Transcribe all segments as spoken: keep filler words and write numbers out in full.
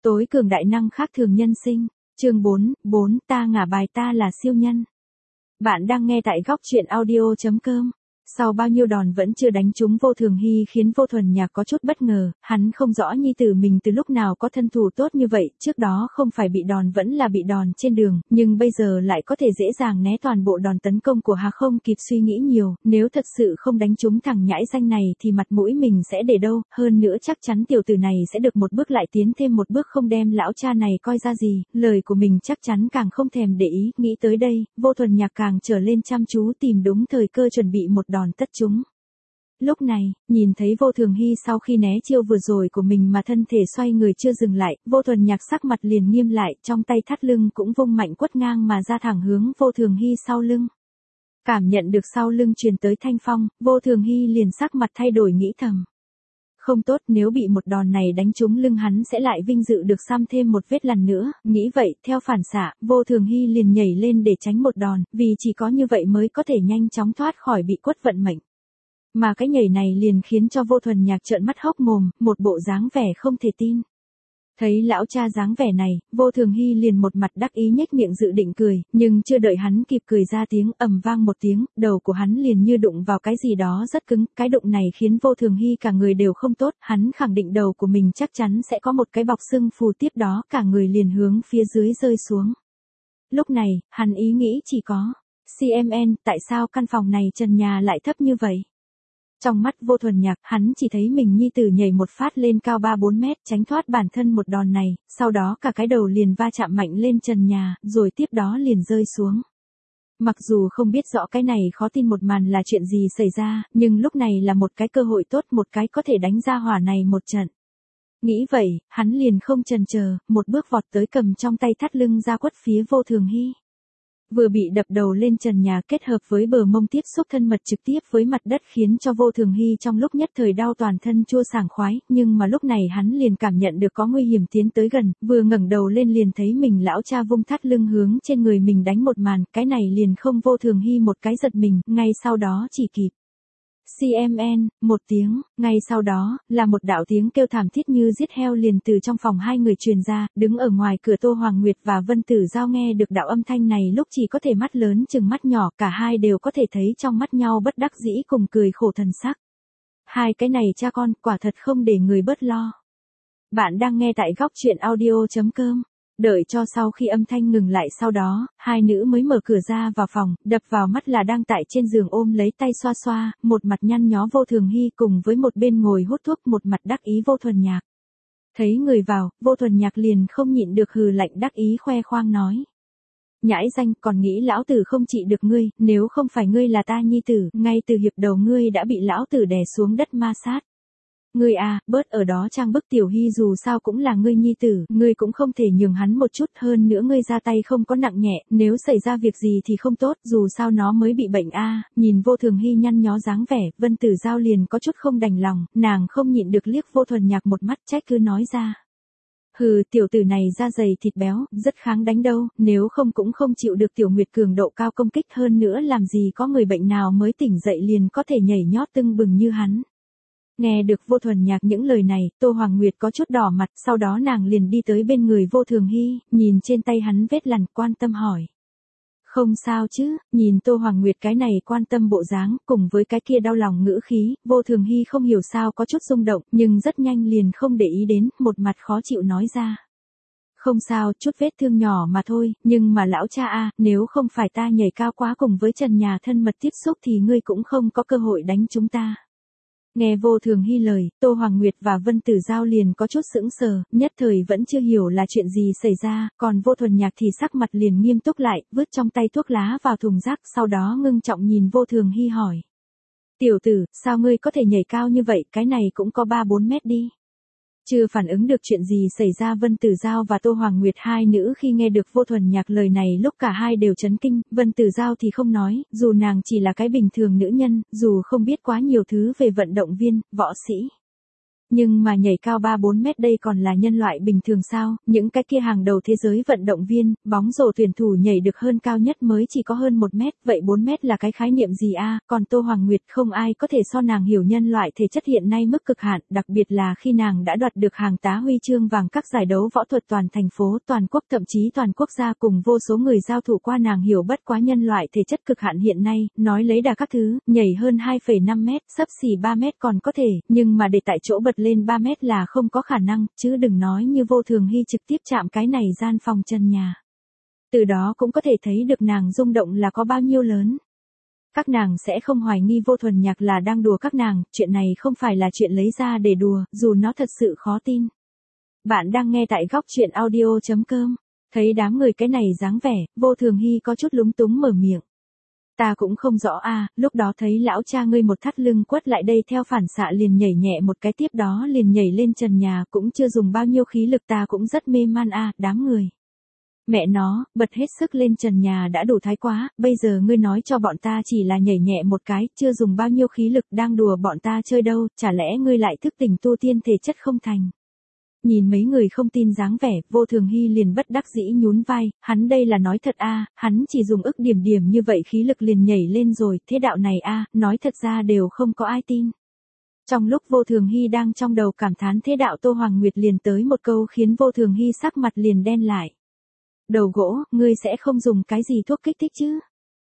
Tối cường đại năng khác thường nhân sinh. Chương bốn, bốn ta ngả bài ta là siêu nhân. Bạn đang nghe tại góc truyện audio chấm com. Sau bao nhiêu đòn vẫn chưa đánh trúng Vô Thường Hy khiến Vô Thuần Nhạc có chút bất ngờ, hắn không rõ nhi tử mình từ lúc nào có thân thủ tốt như vậy, trước đó không phải bị đòn vẫn là bị đòn trên đường, nhưng bây giờ lại có thể dễ dàng né toàn bộ đòn tấn công của Hà. Không kịp suy nghĩ nhiều, nếu thật sự không đánh trúng thằng nhãi danh này thì mặt mũi mình sẽ để đâu, hơn nữa chắc chắn tiểu tử này sẽ được một bước lại tiến thêm một bước, không đem lão cha này coi ra gì, lời của mình chắc chắn càng không thèm để ý. Nghĩ tới đây, Vô Thuần Nhạc càng trở lên chăm chú tìm đúng thời cơ chuẩn bị một đòn tất chúng. Lúc này, nhìn thấy Vô Thường Hy sau khi né chiêu vừa rồi của mình mà thân thể xoay người chưa dừng lại, Vô Thuần Nhạc sắc mặt liền nghiêm lại, trong tay thắt lưng cũng vung mạnh quất ngang mà ra thẳng hướng Vô Thường Hy sau lưng. Cảm nhận được sau lưng truyền tới thanh phong, Vô Thường Hy liền sắc mặt thay đổi, nghĩ thầm. Không tốt, nếu bị một đòn này đánh trúng lưng hắn sẽ lại vinh dự được xăm thêm một vết lần nữa, nghĩ vậy, theo phản xạ, Vô Thường Hy liền nhảy lên để tránh một đòn, vì chỉ có như vậy mới có thể nhanh chóng thoát khỏi bị quất vận mệnh. Mà cái nhảy này liền khiến cho Vô Thuần Nhạc trợn mắt hốc mồm, một bộ dáng vẻ không thể tin. Thấy lão cha dáng vẻ này, Vô Thường Hy liền một mặt đắc ý nhếch miệng dự định cười, nhưng chưa đợi hắn kịp cười ra tiếng, ầm vang một tiếng, đầu của hắn liền như đụng vào cái gì đó rất cứng, cái đụng này khiến Vô Thường Hy cả người đều không tốt, hắn khẳng định đầu của mình chắc chắn sẽ có một cái bọc sưng phù, tiếp đó cả người liền hướng phía dưới rơi xuống. Lúc này, hắn ý nghĩ chỉ có, xê em en, tại sao căn phòng này trần nhà lại thấp như vậy? Trong mắt Vô Thuần Nhạc, hắn chỉ thấy mình nhi tử nhảy một phát lên cao ba bốn mét, tránh thoát bản thân một đòn này, sau đó cả cái đầu liền va chạm mạnh lên trần nhà, rồi tiếp đó liền rơi xuống. Mặc dù không biết rõ cái này khó tin một màn là chuyện gì xảy ra, nhưng lúc này là một cái cơ hội tốt, một cái có thể đánh ra hỏa này một trận. Nghĩ vậy, hắn liền không chần chờ, một bước vọt tới cầm trong tay thắt lưng ra quất phía Vô Thường Hy. Vừa bị đập đầu lên trần nhà kết hợp với bờ mông tiếp xúc thân mật trực tiếp với mặt đất khiến cho Vô Thường Hy trong lúc nhất thời đau toàn thân chua sảng khoái, nhưng mà lúc này hắn liền cảm nhận được có nguy hiểm tiến tới gần, vừa ngẩng đầu lên liền thấy mình lão cha vung thắt lưng hướng trên người mình đánh một màn, cái này liền không Vô Thường Hy một cái giật mình, ngay sau đó chỉ kịp. xê em en, một tiếng, ngay sau đó, là một đạo tiếng kêu thảm thiết như giết heo liền từ trong phòng hai người truyền ra, đứng ở ngoài cửa Tô Hoàng Nguyệt và Vân Tử Giao nghe được đạo âm thanh này lúc chỉ có thể mắt lớn chừng mắt nhỏ, cả hai đều có thể thấy trong mắt nhau bất đắc dĩ cùng cười khổ thần sắc. Hai cái này cha con, quả thật không để người bớt lo. Bạn đang nghe tại góc truyện audio chấm com. Đợi cho sau khi âm thanh ngừng lại sau đó, hai nữ mới mở cửa ra vào phòng, đập vào mắt là đang tại trên giường ôm lấy tay xoa xoa, một mặt nhăn nhó Vô Thường Hy cùng với một bên ngồi hút thuốc, một mặt đắc ý Vô Thuần Nhạc. Thấy người vào, Vô Thuần Nhạc liền không nhịn được hừ lạnh đắc ý khoe khoang nói. Nhãi danh, còn nghĩ lão tử không trị được ngươi, nếu không phải ngươi là ta nhi tử, ngay từ hiệp đầu ngươi đã bị lão tử đè xuống đất ma sát. Ngươi à, bớt ở đó trang bức Tiểu Hy, dù sao cũng là ngươi nhi tử, ngươi cũng không thể nhường hắn một chút, hơn nữa ngươi ra tay không có nặng nhẹ, nếu xảy ra việc gì thì không tốt, dù sao nó mới bị bệnh a. À. Nhìn Vô Thường Hy nhăn nhó dáng vẻ, Vân Tử Giao liền có chút không đành lòng, nàng không nhịn được liếc Vô Thuần Nhạc một mắt, trách cứ nói ra. Hừ, tiểu tử này da dày thịt béo, rất kháng đánh đâu, nếu không cũng không chịu được Tiểu Nguyệt cường độ cao công kích, hơn nữa làm gì có người bệnh nào mới tỉnh dậy liền có thể nhảy nhót tưng bừng như hắn. Nghe được Vô Thuần Nhạc những lời này, Tô Hoàng Nguyệt có chút đỏ mặt, sau đó nàng liền đi tới bên người Vô Thường Hy, nhìn trên tay hắn vết lằn, quan tâm hỏi. Không sao chứ, nhìn Tô Hoàng Nguyệt cái này quan tâm bộ dáng, cùng với cái kia đau lòng ngữ khí, Vô Thường Hy không hiểu sao có chút rung động, nhưng rất nhanh liền không để ý đến, một mặt khó chịu nói ra. Không sao, chút vết thương nhỏ mà thôi, nhưng mà lão cha a, nếu không phải ta nhảy cao quá cùng với trần nhà thân mật tiếp xúc thì ngươi cũng không có cơ hội đánh chúng ta. Nghe Vô Thường Hy lời, Tô Hoàng Nguyệt và Vân Tử Giao liền có chút sững sờ, nhất thời vẫn chưa hiểu là chuyện gì xảy ra, còn Vô Thuần Nhạc thì sắc mặt liền nghiêm túc lại, vứt trong tay thuốc lá vào thùng rác, sau đó ngưng trọng nhìn Vô Thường Hy hỏi. Tiểu tử, sao ngươi có thể nhảy cao như vậy, cái này cũng có ba bốn mét đi. Chưa phản ứng được chuyện gì xảy ra, Vân Tử Giao và Tô Hoàng Nguyệt hai nữ khi nghe được Vô Thuần Nhạc lời này lúc cả hai đều chấn kinh, Vân Tử Giao thì không nói, dù nàng chỉ là cái bình thường nữ nhân, dù không biết quá nhiều thứ về vận động viên, võ sĩ. Nhưng mà nhảy cao ba bốn mét đây còn là nhân loại bình thường sao, những cái kia hàng đầu thế giới vận động viên, bóng rổ tuyển thủ nhảy được hơn cao nhất mới chỉ có hơn một mét, vậy bốn mét là cái khái niệm gì a? Còn Tô Hoàng Nguyệt không ai có thể so nàng hiểu nhân loại thể chất hiện nay mức cực hạn, đặc biệt là khi nàng đã đoạt được hàng tá huy chương vàng các giải đấu võ thuật toàn thành phố, toàn quốc thậm chí toàn quốc gia cùng vô số người giao thủ qua nàng hiểu bất quá nhân loại thể chất cực hạn hiện nay, nói lấy đà các thứ, nhảy hơn hai phẩy năm mét, xấp xỉ ba mét còn có thể, nhưng mà để tại chỗ bật lên ba mét là không có khả năng, chứ đừng nói như Vô Thường Hy trực tiếp chạm cái này gian phòng chân nhà. Từ đó cũng có thể thấy được nàng rung động là có bao nhiêu lớn. Các nàng sẽ không hoài nghi Vô Thuần Nhạc là đang đùa các nàng, chuyện này không phải là chuyện lấy ra để đùa, dù nó thật sự khó tin. Bạn đang nghe tại góc chuyện audio chấm com, thấy đám người cái này dáng vẻ, Vô Thường Hy có chút lúng túng mở miệng. Ta cũng không rõ a, lúc đó thấy lão cha ngươi một thắt lưng quất lại đây theo phản xạ liền nhảy nhẹ một cái tiếp đó liền nhảy lên trần nhà cũng chưa dùng bao nhiêu khí lực ta cũng rất mê man a, đám người. Mẹ nó, bật hết sức lên trần nhà đã đủ thái quá, bây giờ ngươi nói cho bọn ta chỉ là nhảy nhẹ một cái, chưa dùng bao nhiêu khí lực đang đùa bọn ta chơi đâu, chả lẽ ngươi lại thức tỉnh tu tiên thể chất không thành. Nhìn mấy người không tin dáng vẻ, Vô Thường Hy liền bất đắc dĩ nhún vai, hắn đây là nói thật a, hắn chỉ dùng ức điểm điểm như vậy khí lực liền nhảy lên rồi, thế đạo này a, nói thật ra đều không có ai tin. Trong lúc Vô Thường Hy đang trong đầu cảm thán thế đạo Tô Hoàng Nguyệt liền tới một câu khiến Vô Thường Hy sắc mặt liền đen lại. Đầu gỗ, ngươi sẽ không dùng cái gì thuốc kích thích chứ?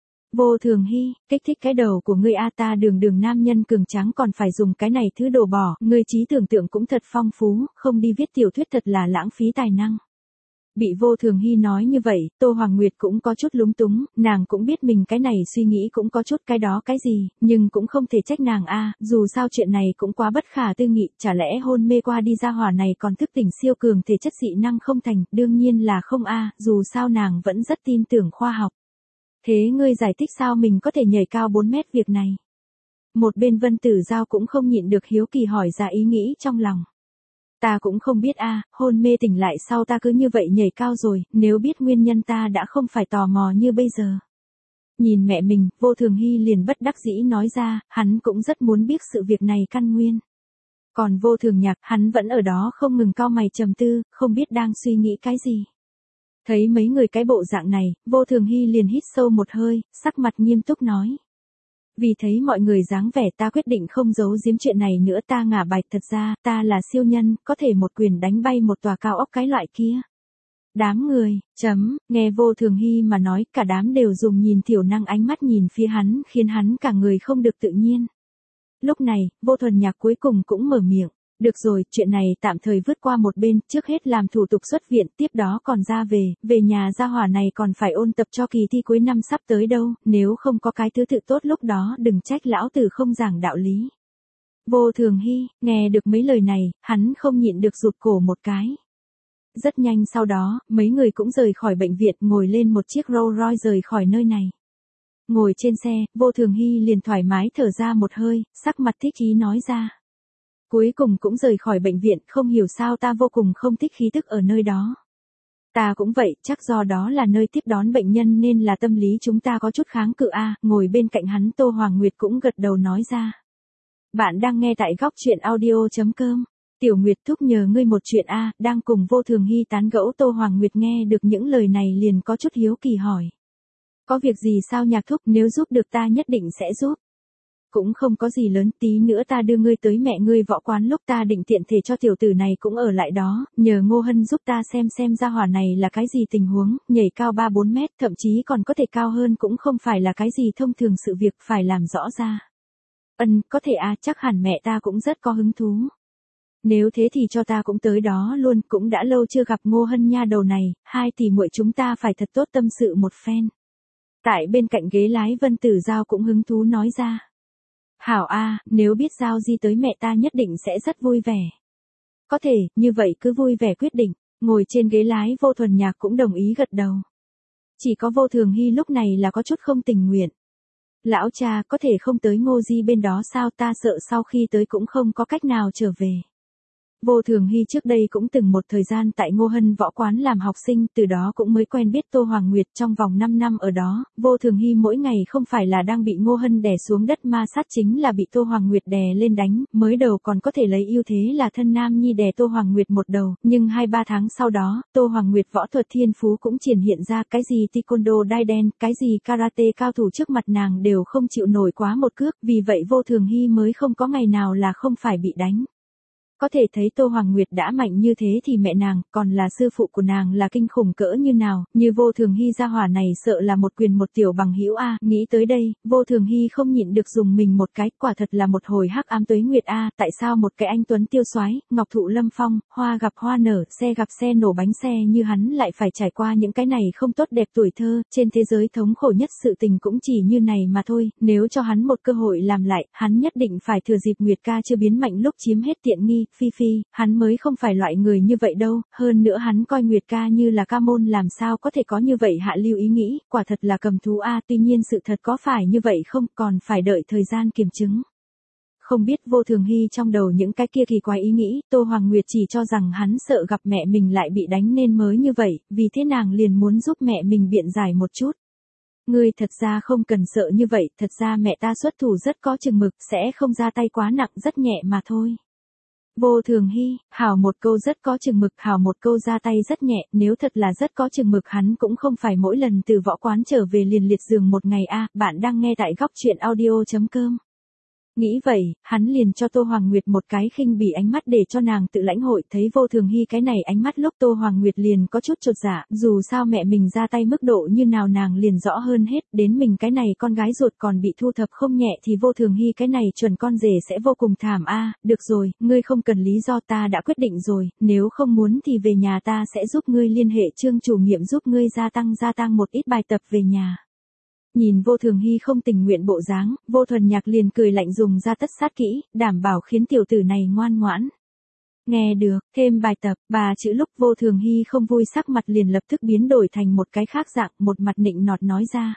Vô Thường Hy, kích thích cái đầu của ngươi a, ta đường đường nam nhân cường tráng còn phải dùng cái này thứ đồ bỏ, ngươi trí tưởng tượng cũng thật phong phú, không đi viết tiểu thuyết thật là lãng phí tài năng. Bị Vô Thường Hy nói như vậy, Tô Hoàng Nguyệt cũng có chút lúng túng, nàng cũng biết mình cái này suy nghĩ cũng có chút cái đó cái gì, nhưng cũng không thể trách nàng a, dù sao chuyện này cũng quá bất khả tư nghị, chả lẽ hôn mê qua đi ra hỏa này còn thức tỉnh siêu cường thể chất dị năng không thành, đương nhiên là không a, dù sao nàng vẫn rất tin tưởng khoa học. Thế ngươi giải thích sao mình có thể nhảy cao bốn mét việc này? Một bên Vân Tử Giao cũng không nhịn được hiếu kỳ hỏi ra ý nghĩ trong lòng. Ta cũng không biết a, hôn mê tỉnh lại sau ta cứ như vậy nhảy cao rồi, nếu biết nguyên nhân ta đã không phải tò mò như bây giờ. Nhìn mẹ mình, Vô Thường Hy liền bất đắc dĩ nói ra, hắn cũng rất muốn biết sự việc này căn nguyên. Còn Vô Thường Nhạc, hắn vẫn ở đó không ngừng cau mày trầm tư, không biết đang suy nghĩ cái gì. Thấy mấy người cái bộ dạng này, Vô Thường Hy liền hít sâu một hơi, sắc mặt nghiêm túc nói. Vì thấy mọi người dáng vẻ ta quyết định không giấu giếm chuyện này nữa, ta ngả bài, thật ra, ta là siêu nhân, có thể một quyền đánh bay một tòa cao ốc cái loại kia. Đám người, chấm, nghe Vô Thường Hy mà nói, cả đám đều dùng nhìn thiểu năng ánh mắt nhìn phía hắn, khiến hắn cả người không được tự nhiên. Lúc này, Vô Thuần Nhạc cuối cùng cũng mở miệng. Được rồi, chuyện này tạm thời vứt qua một bên, trước hết làm thủ tục xuất viện, tiếp đó còn ra về, về nhà gia hỏa này còn phải ôn tập cho kỳ thi cuối năm sắp tới đâu, nếu không có cái thứ tự tốt lúc đó đừng trách lão tử không giảng đạo lý. Vô Thường Hy, nghe được mấy lời này, hắn không nhịn được rụt cổ một cái. Rất nhanh sau đó, mấy người cũng rời khỏi bệnh viện, ngồi lên một chiếc Rolls Royce rời khỏi nơi này. Ngồi trên xe, Vô Thường Hy liền thoải mái thở ra một hơi, sắc mặt thích ý nói ra. Cuối cùng cũng rời khỏi bệnh viện, không hiểu sao ta vô cùng không thích khí tức ở nơi đó. Ta cũng vậy, chắc do đó là nơi tiếp đón bệnh nhân nên là tâm lý chúng ta có chút kháng cự a, ngồi bên cạnh hắn Tô Hoàng Nguyệt cũng gật đầu nói ra. Bạn đang nghe tại góc chuyện audio chấm com. Tiểu Nguyệt thúc nhờ ngươi một chuyện a, đang cùng Vô Thường Hy tán gẫu Tô Hoàng Nguyệt nghe được những lời này liền có chút hiếu kỳ hỏi. Có việc gì sao Nhạc thúc, nếu giúp được ta nhất định sẽ giúp. Cũng không có gì lớn, tí nữa ta đưa ngươi tới mẹ ngươi võ quán, lúc ta định tiện thể cho tiểu tử này cũng ở lại đó, nhờ Ngô Hân giúp ta xem xem ra hỏa này là cái gì tình huống, nhảy cao ba bốn mét, thậm chí còn có thể cao hơn cũng không phải là cái gì thông thường, sự việc phải làm rõ ra. Ân, có thể à, chắc hẳn mẹ ta cũng rất có hứng thú. Nếu thế thì cho ta cũng tới đó luôn, cũng đã lâu chưa gặp Ngô Hân nha đầu này, hai tỷ muội chúng ta phải thật tốt tâm sự một phen. Tại bên cạnh ghế lái Vân Tử Giao cũng hứng thú nói ra. Hảo a, nếu biết Giao Di tới mẹ ta nhất định sẽ rất vui vẻ. Có thể, như vậy cứ vui vẻ quyết định, ngồi trên ghế lái Vô Thuần Nhạc cũng đồng ý gật đầu. Chỉ có Vô Thường Hy lúc này là có chút không tình nguyện. Lão cha, có thể không tới Ngô Di bên đó sao, ta sợ sau khi tới cũng không có cách nào trở về. Vô Thường Hy trước đây cũng từng một thời gian tại Ngô Hân võ quán làm học sinh, từ đó cũng mới quen biết Tô Hoàng Nguyệt. Trong vòng năm năm ở đó, Vô Thường Hy mỗi ngày không phải là đang bị Ngô Hân đè xuống đất ma sát, chính là bị Tô Hoàng Nguyệt đè lên đánh. Mới đầu còn có thể lấy ưu thế là thân nam nhi đè Tô Hoàng Nguyệt một đầu, nhưng hai ba tháng sau đó, Tô Hoàng Nguyệt võ thuật thiên phú cũng triển hiện ra, cái gì taekwondo đai đen, cái gì karate cao thủ trước mặt nàng đều không chịu nổi quá một cước, vì vậy Vô Thường Hy mới không có ngày nào là không phải bị đánh. Có thể thấy Tô Hoàng Nguyệt đã mạnh như thế thì mẹ nàng, còn là sư phụ của nàng là kinh khủng cỡ như nào, như Vô Thường Hy gia hỏa này sợ là một quyền một tiểu bằng hữu a. Nghĩ tới đây, Vô Thường Hy không nhịn được dùng mình một cái, quả thật là một hồi hắc ám tuế nguyệt a. Tại sao một cái anh tuấn tiêu soái, ngọc thụ lâm phong, hoa gặp hoa nở, xe gặp xe nổ bánh xe như hắn lại phải trải qua những cái này không tốt đẹp tuổi thơ, trên thế giới thống khổ nhất sự tình cũng chỉ như này mà thôi, nếu cho hắn một cơ hội làm lại, hắn nhất định phải thừa dịp Nguyệt ca chưa biến mạnh lúc chiếm hết tiện nghi. Phi Phi, hắn mới không phải loại người như vậy đâu, hơn nữa hắn coi Nguyệt ca như là ca môn, làm sao có thể có như vậy hạ lưu ý nghĩ, quả thật là cầm thú a. Tuy nhiên sự thật có phải như vậy không, còn phải đợi thời gian kiểm chứng. Không biết Vô Thường Hy trong đầu những cái kia kỳ quái ý nghĩ, Tô Hoàng Nguyệt chỉ cho rằng hắn sợ gặp mẹ mình lại bị đánh nên mới như vậy, vì thế nàng liền muốn giúp mẹ mình biện giải một chút. Ngươi thật ra không cần sợ như vậy, thật ra mẹ ta xuất thủ rất có chừng mực, sẽ không ra tay quá nặng, rất nhẹ mà thôi. Vô Thường Hy, hảo một câu rất có chừng mực, hảo một câu ra tay rất nhẹ, nếu thật là rất có chừng mực hắn cũng không phải mỗi lần từ võ quán trở về liền liệt giường một ngày a. Bạn đang nghe tại góc truyện audio chấm com. Nghĩ vậy, hắn liền cho Tô Hoàng Nguyệt một cái khinh bỉ ánh mắt để cho nàng tự lãnh hội, thấy Vô Thường Hy cái này ánh mắt lúc Tô Hoàng Nguyệt liền có chút chột dạ, dù sao mẹ mình ra tay mức độ như nào nàng liền rõ hơn hết, đến mình cái này con gái ruột còn bị thu thập không nhẹ thì Vô Thường Hy cái này chuẩn con rể sẽ vô cùng thảm a. Được rồi, ngươi không cần lý do, ta đã quyết định rồi, nếu không muốn thì về nhà ta sẽ giúp ngươi liên hệ Trương chủ nhiệm giúp ngươi gia tăng gia tăng một ít bài tập về nhà. Nhìn Vô Thường Hy không tình nguyện bộ dáng, Vô Thuần Nhạc liền cười lạnh dùng ra tất sát kỹ, đảm bảo khiến tiểu tử này ngoan ngoãn. Nghe được, thêm bài tập, bà chữ lúc Vô Thường Hy không vui sắc mặt liền lập tức biến đổi thành một cái khác dạng, một mặt nịnh nọt nói ra.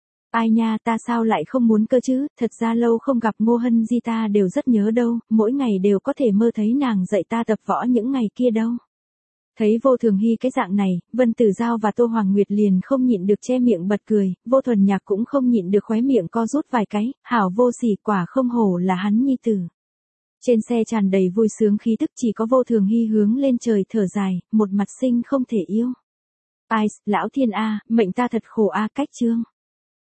Ai nha, ta sao lại không muốn cơ chứ, thật ra lâu không gặp Ngô Hân Di ta đều rất nhớ đâu, mỗi ngày đều có thể mơ thấy nàng dạy ta tập võ những ngày kia đâu. Thấy Vô Thường Hy cái dạng này, Vân Tử Giao và Tô Hoàng Nguyệt liền không nhịn được che miệng bật cười, Vô Thuần Nhạc cũng không nhịn được khóe miệng co rút vài cái, hảo vô sỉ, quả không hổ là hắn nhi tử. Trên xe tràn đầy vui sướng khí tức, chỉ có Vô Thường Hy hướng lên trời thở dài, một mặt sinh không thể yêu. Ai, lão thiên a, mệnh ta thật khổ a, cách chương.